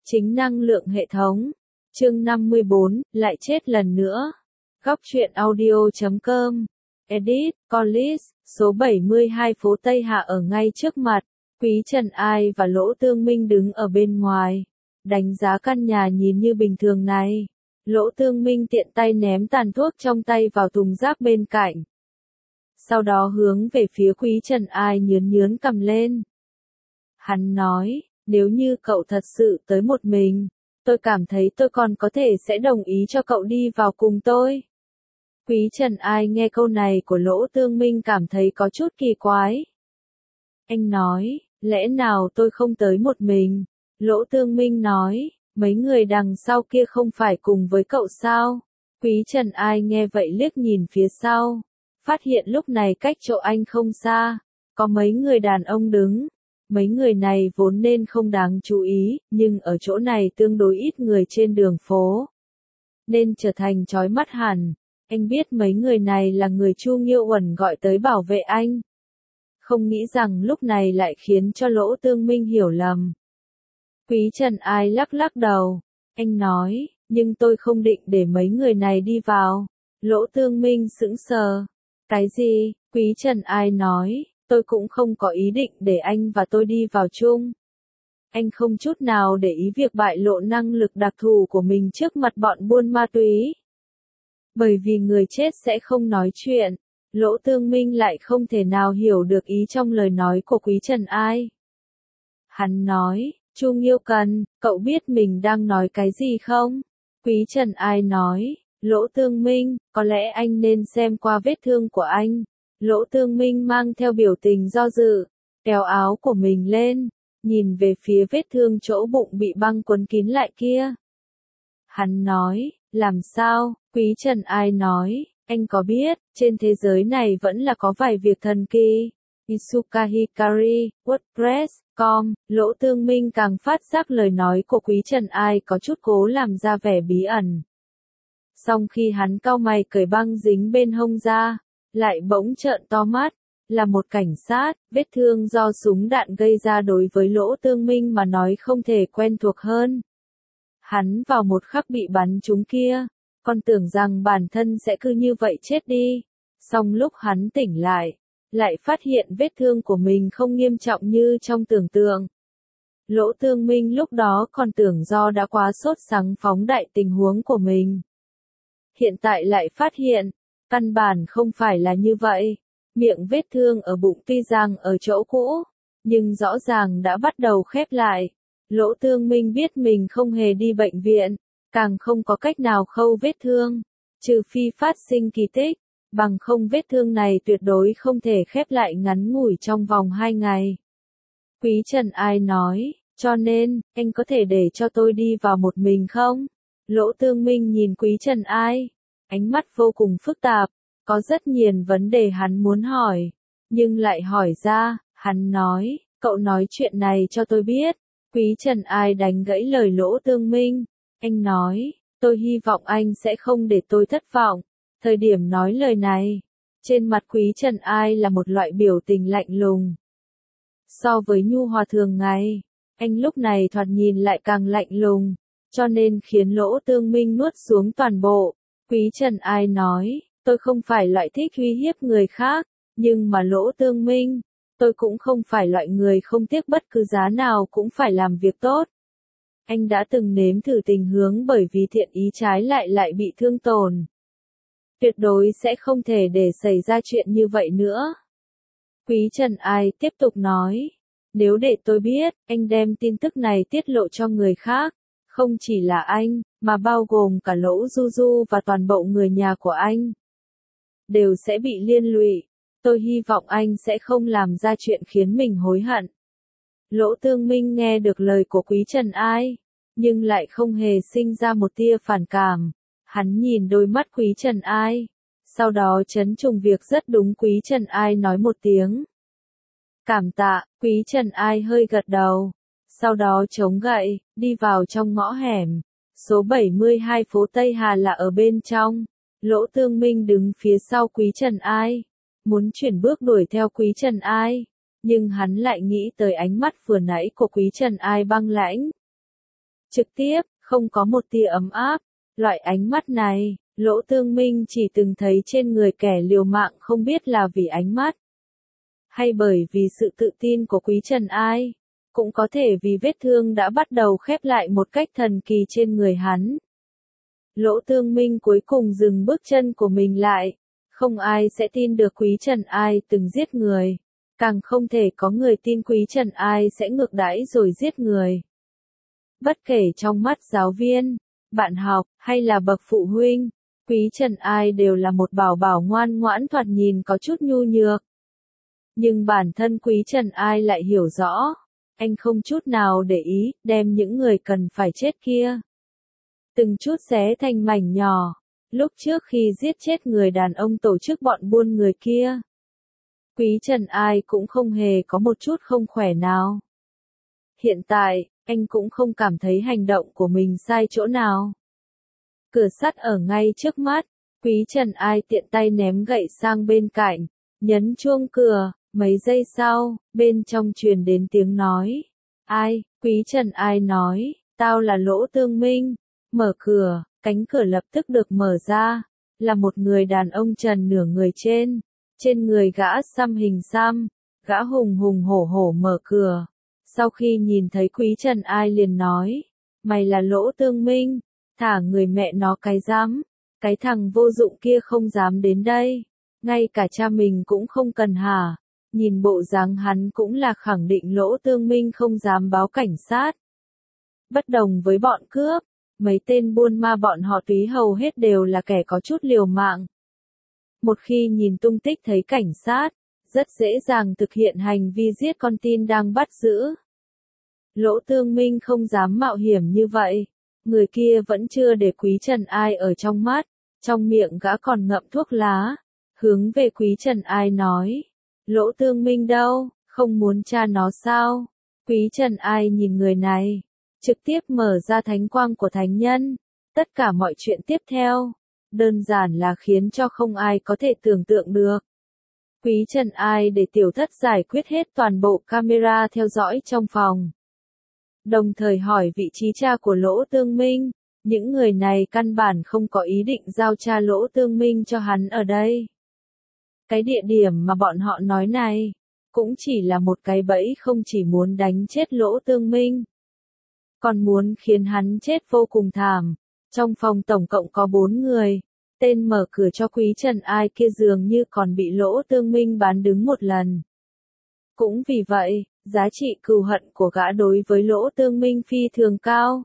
Chính năng lượng hệ thống. Chương 54, lại chết lần nữa. Góc truyện audio.com. Edit, Collis, số 72 phố Tây Hạ ở ngay trước mặt. Quý Trần Ai và Lỗ Tương Minh đứng ở bên ngoài. Đánh giá căn nhà nhìn như bình thường này. Lỗ Tương Minh tiện tay ném tàn thuốc trong tay vào thùng rác bên cạnh. Sau đó hướng về phía Quý Trần Ai nhướn cằm lên. Hắn nói, nếu như cậu thật sự tới một mình, tôi cảm thấy tôi còn có thể sẽ đồng ý cho cậu đi vào cùng tôi. Quý Trần Ai nghe câu này của Lỗ Tương Minh cảm thấy có chút kỳ quái. Anh nói, lẽ nào tôi không tới một mình? Lỗ Tương Minh nói, mấy người đằng sau kia không phải cùng với cậu sao? Quý Trần Ai nghe vậy liếc nhìn phía sau, phát hiện lúc này cách chỗ anh không xa, có mấy người đàn ông đứng. Mấy người này vốn nên không đáng chú ý, nhưng ở chỗ này tương đối ít người trên đường phố, nên trở thành chói mắt hẳn. Anh biết mấy người này là người Chu Nghiêu Uẩn gọi tới bảo vệ anh. Không nghĩ rằng lúc này lại khiến cho Lỗ Tương Minh hiểu lầm. Quý Trần Ai lắc đầu. Anh nói, nhưng tôi không định để mấy người này đi vào. Lỗ Tương Minh sững sờ. Cái gì? Quý Trần Ai nói, tôi cũng không có ý định để anh và tôi đi vào chung. Anh không chút nào để ý việc bại lộ năng lực đặc thù của mình trước mặt bọn buôn ma túy. Bởi vì người chết sẽ không nói chuyện, Lỗ Tương Minh lại không thể nào hiểu được ý trong lời nói của Quý Trần Ai. Hắn nói, Chu Nghiêu Cần, cậu biết mình đang nói cái gì không? Quý Trần Ai nói, Lỗ Tương Minh, có lẽ anh nên xem qua vết thương của anh. Lỗ Tương Minh mang theo biểu tình do dự, kéo áo của mình lên, nhìn về phía vết thương chỗ bụng bị băng quấn kín lại kia. Hắn nói, làm sao? Quý Trần Ai nói, anh có biết, trên thế giới này vẫn là có vài việc thần kỳ. Isuka Hikari, WordPress.com, Lỗ Tương Minh càng phát giác lời nói của Quý Trần Ai có chút cố làm ra vẻ bí ẩn. Song khi hắn cau mày cởi băng dính bên hông ra, lại bỗng trợn to mắt, là một cảnh sát, vết thương do súng đạn gây ra đối với Lỗ Tương Minh mà nói không thể quen thuộc hơn. Hắn vào một khắc bị bắn trúng kia, còn tưởng rằng bản thân sẽ cứ như vậy chết đi, song lúc hắn tỉnh lại phát hiện vết thương của mình không nghiêm trọng như trong tưởng tượng. Lỗ Tương Minh lúc đó còn tưởng do đã quá sốt sắng phóng đại tình huống của mình. Hiện tại lại phát hiện, căn bản không phải là như vậy. Miệng vết thương ở bụng tuy rằng ở chỗ cũ, nhưng rõ ràng đã bắt đầu khép lại. Lỗ Tương Minh biết mình không hề đi bệnh viện, càng không có cách nào khâu vết thương, trừ phi phát sinh kỳ tích, bằng không vết thương này tuyệt đối không thể khép lại ngắn ngủi trong vòng 2 ngày. Quý Trần Ai nói, cho nên, anh có thể để cho tôi đi vào một mình không? Lỗ Tương Minh nhìn Quý Trần Ai, ánh mắt vô cùng phức tạp, có rất nhiều vấn đề hắn muốn hỏi, nhưng lại hỏi ra. Hắn nói, cậu nói chuyện này cho tôi biết. Quý Trần Ai đánh gãy lời Lỗ Tương Minh. Anh nói, tôi hy vọng anh sẽ không để tôi thất vọng. Thời điểm nói lời này, trên mặt Quý Trần Ai là một loại biểu tình lạnh lùng. So với nhu hòa thường ngày, anh lúc này thoạt nhìn lại càng lạnh lùng, cho nên khiến Lỗ Tương Minh nuốt xuống toàn bộ. Quý Trần Ai nói, tôi không phải loại thích uy hiếp người khác, nhưng mà Lỗ Tương Minh, tôi cũng không phải loại người không tiếc bất cứ giá nào cũng phải làm việc tốt. Anh đã từng nếm thử tình hướng bởi vì thiện ý trái lại bị thương tổn. Tuyệt đối sẽ không thể để xảy ra chuyện như vậy nữa. Quý Trần Ai tiếp tục nói, nếu để tôi biết, anh đem tin tức này tiết lộ cho người khác, không chỉ là anh, mà bao gồm cả Lỗ Du Du và toàn bộ người nhà của anh, đều sẽ bị liên lụy. Tôi hy vọng anh sẽ không làm ra chuyện khiến mình hối hận. Lỗ Tương Minh nghe được lời của Quý Trần Ai, nhưng lại không hề sinh ra một tia phản cảm. Hắn nhìn đôi mắt Quý Trần Ai, sau đó chấn trùng việc rất đúng. Quý Trần Ai nói một tiếng cảm tạ. Quý Trần Ai hơi gật đầu, sau đó chống gậy, đi vào trong ngõ hẻm. Số 72 phố Tây Hà là ở bên trong. Lỗ Tương Minh đứng phía sau Quý Trần Ai, muốn chuyển bước đuổi theo Quý Trần Ai, nhưng hắn lại nghĩ tới ánh mắt vừa nãy của Quý Trần Ai băng lãnh. trực tiếp, không có một tia ấm áp. Loại ánh mắt này, Lỗ Tương Minh chỉ từng thấy trên người kẻ liều mạng, không biết là vì ánh mắt, hay bởi vì sự tự tin của Quý Trần Ai, cũng có thể vì vết thương đã bắt đầu khép lại một cách thần kỳ trên người hắn. Lỗ Tương Minh cuối cùng dừng bước chân của mình lại. Không ai sẽ tin được Quý Trần Ai từng giết người. Càng không thể có người tin Quý Trần Ai sẽ ngược đãi rồi giết người. Bất kể trong mắt giáo viên, bạn học, hay là bậc phụ huynh, Quý Trần Ai đều là một bảo bảo ngoan ngoãn, thoạt nhìn có chút nhu nhược. Nhưng bản thân Quý Trần Ai lại hiểu rõ. Anh không chút nào để ý, đem những người cần phải chết kia từng chút xé thành mảnh nhỏ. Lúc trước khi giết chết người đàn ông tổ chức bọn buôn người kia, Quý Trần Ai cũng không hề có một chút không khỏe nào. Hiện tại, anh cũng không cảm thấy hành động của mình sai chỗ nào. Cửa sắt ở ngay trước mắt, Quý Trần Ai tiện tay ném gậy sang bên cạnh, nhấn chuông cửa. Mấy giây sau, bên trong truyền đến tiếng nói. Ai? Quý Trần Ai nói, tao là Lỗ Tương Minh. Mở cửa, cánh cửa lập tức được mở ra. Là một người đàn ông trần nửa người trên người gã xăm hình xăm. Gã hùng hùng hổ hổ mở cửa. Sau khi nhìn thấy Quý Trần Ai liền nói, mày là Lỗ Tương Minh, thả người mẹ nó cái dám. Cái thằng vô dụng kia không dám đến đây. Ngay cả cha mình cũng không cần hả? Nhìn bộ dáng hắn cũng là khẳng định Lỗ Tương Minh không dám báo cảnh sát. Bất đồng với bọn cướp, mấy tên buôn ma bọn họ túy hầu hết đều là kẻ có chút liều mạng. Một khi nhìn tung tích thấy cảnh sát, rất dễ dàng thực hiện hành vi giết con tin đang bắt giữ. Lỗ Tương Minh không dám mạo hiểm như vậy. Người kia vẫn chưa để Quý Trần Ai ở trong mắt, trong miệng gã còn ngậm thuốc lá, hướng về Quý Trần Ai nói. Lỗ Tương Minh đâu, không muốn tra nó sao? Quý Trần Ai nhìn người này, trực tiếp mở ra thánh quang của thánh nhân. Tất cả mọi chuyện tiếp theo, đơn giản là khiến cho không ai có thể tưởng tượng được. Quý Trần Ai để tiểu thất giải quyết hết toàn bộ camera theo dõi trong phòng. Đồng thời hỏi vị trí cha của Lỗ Tương Minh. Những người này căn bản không có ý định giao cha Lỗ Tương Minh cho hắn ở đây. Cái địa điểm mà bọn họ nói này, cũng chỉ là một cái bẫy, không chỉ muốn đánh chết Lỗ Tương Minh, còn muốn khiến hắn chết vô cùng thảm. Trong phòng tổng cộng có 4 người, tên mở cửa cho Quý Trần Ai kia dường như còn bị Lỗ Tương Minh bán đứng một lần. Cũng vì vậy, giá trị cừu hận của gã đối với Lỗ Tương Minh phi thường cao.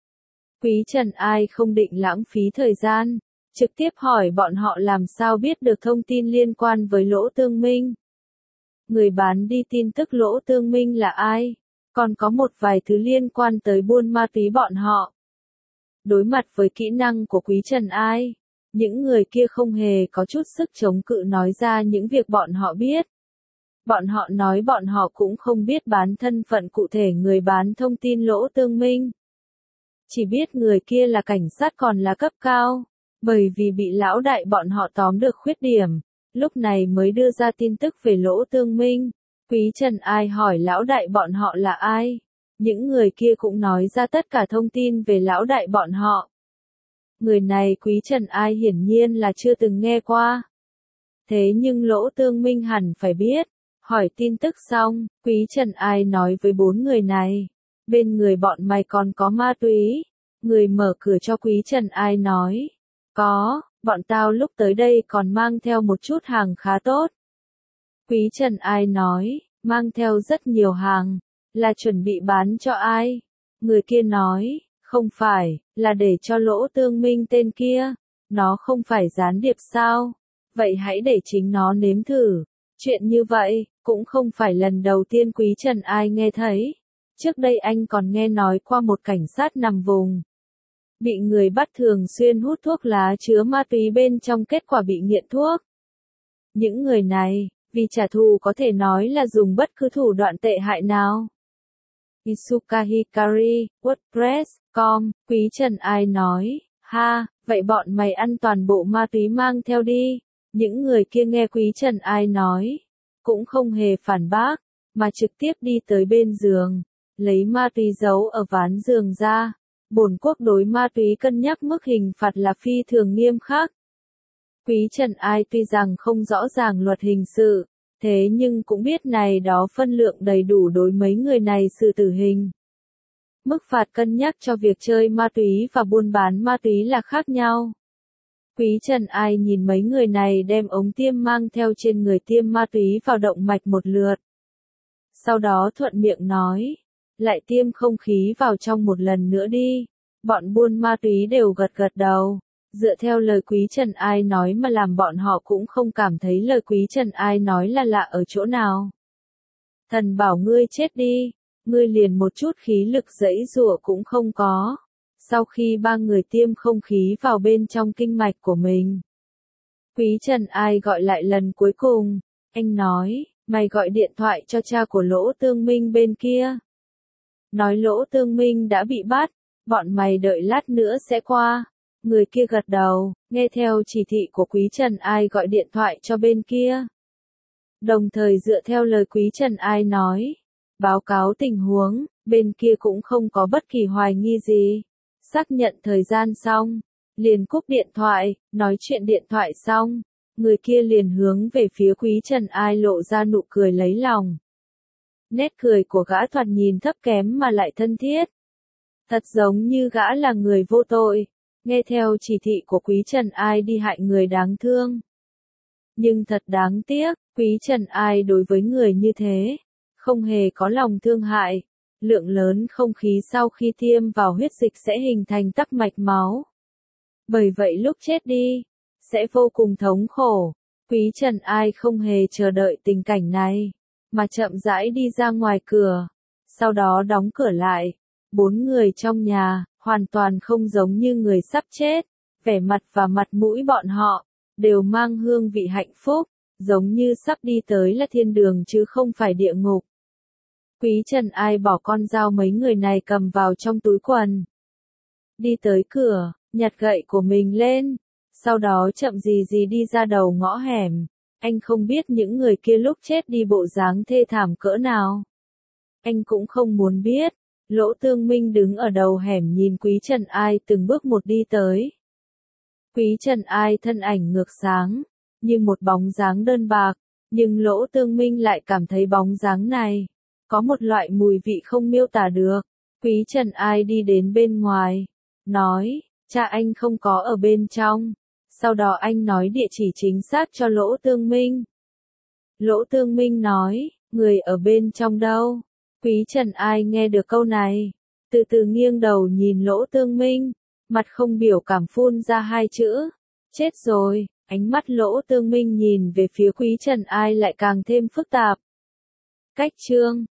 Quý Trần Ai không định lãng phí thời gian, trực tiếp hỏi bọn họ làm sao biết được thông tin liên quan với Lỗ Tương Minh. Người bán đi tin tức Lỗ Tương Minh là ai? Còn có một vài thứ liên quan tới buôn ma túy bọn họ. Đối mặt với kỹ năng của Quý Trần Ai, những người kia không hề có chút sức chống cự nói ra những việc bọn họ biết. Bọn họ nói bọn họ cũng không biết bán thân phận cụ thể người bán thông tin Lỗ Tương Minh. Chỉ biết người kia là cảnh sát còn là cấp cao, bởi vì bị lão đại bọn họ tóm được khuyết điểm, lúc này mới đưa ra tin tức về Lỗ Tương Minh. Quý Trần Ai hỏi lão đại bọn họ là ai? Những người kia cũng nói ra tất cả thông tin về lão đại bọn họ. Người này Quý Trần Ai hiển nhiên là chưa từng nghe qua. Thế nhưng Lỗ Tương Minh hẳn phải biết. Hỏi tin tức xong, Quý Trần Ai nói với 4 người này, bên người bọn mày còn có ma túy. Người mở cửa cho Quý Trần Ai nói, có, bọn tao lúc tới đây còn mang theo một chút hàng khá tốt. Quý Trần Ai nói, mang theo rất nhiều hàng, là chuẩn bị bán cho ai? Người kia nói, không phải, là để cho Lỗ Tương Minh tên kia. Nó không phải gián điệp sao? Vậy hãy để chính nó nếm thử. Chuyện như vậy, cũng không phải lần đầu tiên Quý Trần Ai nghe thấy. Trước đây anh còn nghe nói qua một cảnh sát nằm vùng. Bị người bắt thường xuyên hút thuốc lá chứa ma túy bên trong, kết quả bị nghiện thuốc. Những người này, vì trả thù có thể nói là dùng bất cứ thủ đoạn tệ hại nào. Isuka Hikari, WordPress.com, Quý Trần Ai nói, ha, vậy bọn mày ăn toàn bộ ma túy mang theo đi. Những người kia nghe Quý Trần Ai nói, cũng không hề phản bác, mà trực tiếp đi tới bên giường, lấy ma túy giấu ở ván giường ra, Bổn quốc đối ma túy cân nhắc mức hình phạt là phi thường nghiêm khắc. Quý Trần Ai tuy rằng không rõ ràng luật hình sự, thế nhưng cũng biết này đó phân lượng đầy đủ đối mấy người này xử tử hình. Mức phạt cân nhắc cho việc chơi ma túy và buôn bán ma túy là khác nhau. Quý Trần Ai nhìn mấy người này đem ống tiêm mang theo trên người tiêm ma túy vào động mạch một lượt. Sau đó thuận miệng nói, lại tiêm không khí vào trong một lần nữa đi. Bọn buôn ma túy đều gật gật đầu. Dựa theo lời Quý Trần Ai nói mà làm bọn họ cũng không cảm thấy lời Quý Trần Ai nói là lạ ở chỗ nào. Thần bảo ngươi chết đi, ngươi liền một chút khí lực giãy giụa cũng không có. Sau khi ba người tiêm không khí vào bên trong kinh mạch của mình, Quý Trần Ai gọi lại lần cuối cùng, anh nói, mày gọi điện thoại cho cha của Lỗ Tương Minh bên kia. Nói Lỗ Tương Minh đã bị bắt, bọn mày đợi lát nữa sẽ qua. Người kia gật đầu, nghe theo chỉ thị của Quý Trần Ai gọi điện thoại cho bên kia. Đồng thời dựa theo lời Quý Trần Ai nói, báo cáo tình huống, bên kia cũng không có bất kỳ hoài nghi gì. Xác nhận thời gian xong, liền cúp điện thoại, nói chuyện điện thoại xong, người kia liền hướng về phía Quý Trần Ai lộ ra nụ cười lấy lòng. Nét cười của gã thoạt nhìn thấp kém mà lại thân thiết. Thật giống như gã là người vô tội, nghe theo chỉ thị của Quý Trần Ai đi hại người đáng thương. Nhưng thật đáng tiếc, Quý Trần Ai đối với người như thế, không hề có lòng thương hại. Lượng lớn không khí sau khi tiêm vào huyết dịch sẽ hình thành tắc mạch máu. Bởi vậy lúc chết đi, sẽ vô cùng thống khổ. Quý Trần Ai không hề chờ đợi tình cảnh này, mà chậm rãi đi ra ngoài cửa, sau đó đóng cửa lại. 4 người trong nhà, hoàn toàn không giống như người sắp chết, vẻ mặt và mặt mũi bọn họ, đều mang hương vị hạnh phúc, giống như sắp đi tới là thiên đường chứ không phải địa ngục. Quý Trần Ai bỏ con dao mấy người này cầm vào trong túi quần. Đi tới cửa, nhặt gậy của mình lên, sau đó chậm gì gì đi ra đầu ngõ hẻm. Anh không biết những người kia lúc chết đi bộ dáng thê thảm cỡ nào. Anh cũng không muốn biết. Lỗ Tương Minh đứng ở đầu hẻm nhìn Quý Trần Ai từng bước một đi tới. Quý Trần Ai thân ảnh ngược sáng, như một bóng dáng đơn bạc, nhưng Lỗ Tương Minh lại cảm thấy bóng dáng này có một loại mùi vị không miêu tả được. Quý Trần Ai đi đến bên ngoài, nói, cha anh không có ở bên trong. Sau đó anh nói địa chỉ chính xác cho Lỗ Tương Minh. Lỗ Tương Minh nói, người ở bên trong đâu? Quý Trần Ai nghe được câu này, từ từ nghiêng đầu nhìn Lỗ Tương Minh, mặt không biểu cảm phun ra hai chữ, chết rồi. Ánh mắt Lỗ Tương Minh nhìn về phía Quý Trần Ai lại càng thêm phức tạp. Cách chương